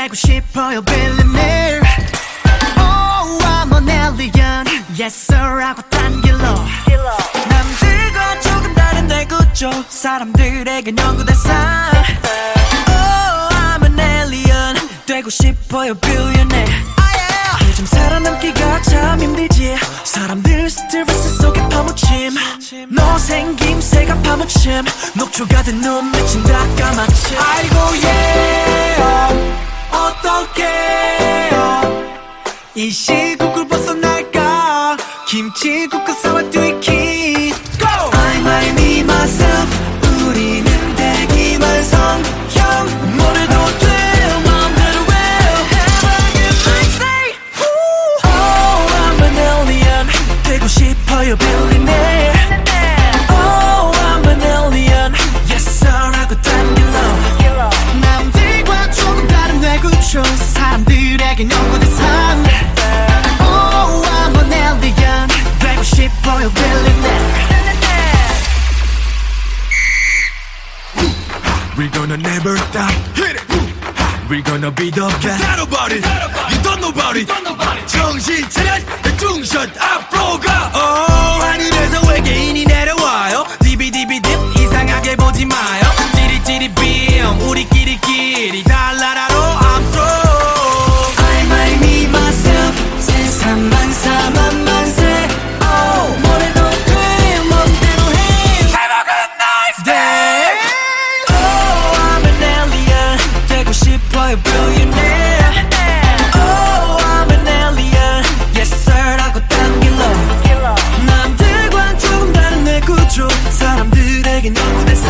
되고 싶어요 billionaire. Oh I'm an alien yes sir 하고 딴 길로 남들과 조금 다른 내 구조 사람들에겐 연구 대상. Oh I'm an alien 되고 싶어요 billionaire. 요즘 살아남기가 참 힘들지. 사람들 스트레스 속에 파묻힘. 너 생김새가 파묻힘. 녹초가 된 눈 맺힌 다 까맣지. 아이고 yeah 어떡해요 이 시국을 벗어날까. 김치국과 사와뚜이 키 Go! I might me myself 우리는 대기만성형 뭐래도 돼 마음대로 해 Have a good night stay Oh I'm an alien 되고 싶어요 billionaire. Oh I'm an alien yes sir 하고 딴 길로 남들과 조금 다른 뇌 구조 사람들에겐 연구 대상. Oh I'm an alien 되고 싶어요 billionaire. We're gonna never stop. Hit it. We're gonna be the best. That about it. You don't know about it. 정신 차려. 중샷 앞으로 가. Oh 하늘에서 외계인이 내려와요. 디비디비딥 이상하게 보지 마요. 찌릿찌릿 빔 우리끼리끼리 달나라로 I'm through. I might me myself 세상만 사만만세. Oh 뭐래도 돼 맘대로 해 Have a good night stay. Oh I'm an alien 되고 싶어요 billionaire. Oh I'm an alien yes sir 하고 딴 길로 남들과 조금 다른 내 구조 사람들에겐 연구 대상.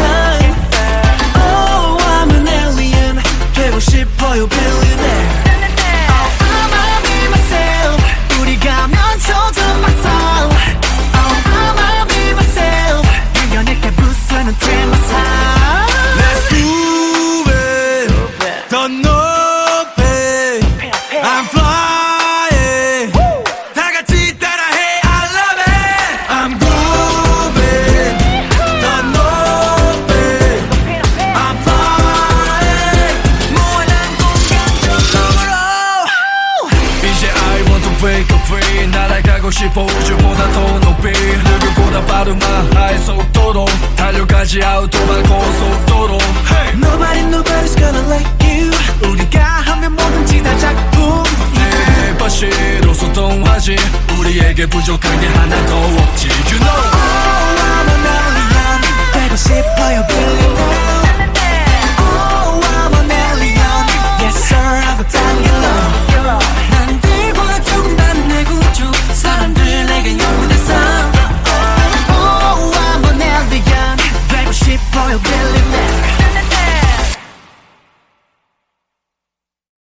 Oh I'm an alien 되고 싶어요 billionaire. Oh I'ma be myself 우리 가면 저저 막상. Oh I'ma be myself 연예계 부수는 트렌드. Let's move it. 더 높이. I'm flying. 다 같이 따라해. I love it. I'm grooving. 더 높이. I'm flying. 무한한 공간 저쪽으로. 이제 I want to break free. 날아가고 싶어 우주보다 더 높이. 누구보다 빠른 마하의 속도로 달려가지 아우토발 고속도로. Hey. Nobody's gonna like you. 우리가 하면 뭐든지 다 작품. 내 바시로 소통하지. 우리에게 부족한 게 하나 더 없지. You know. Oh I'm an alien 되고 싶어요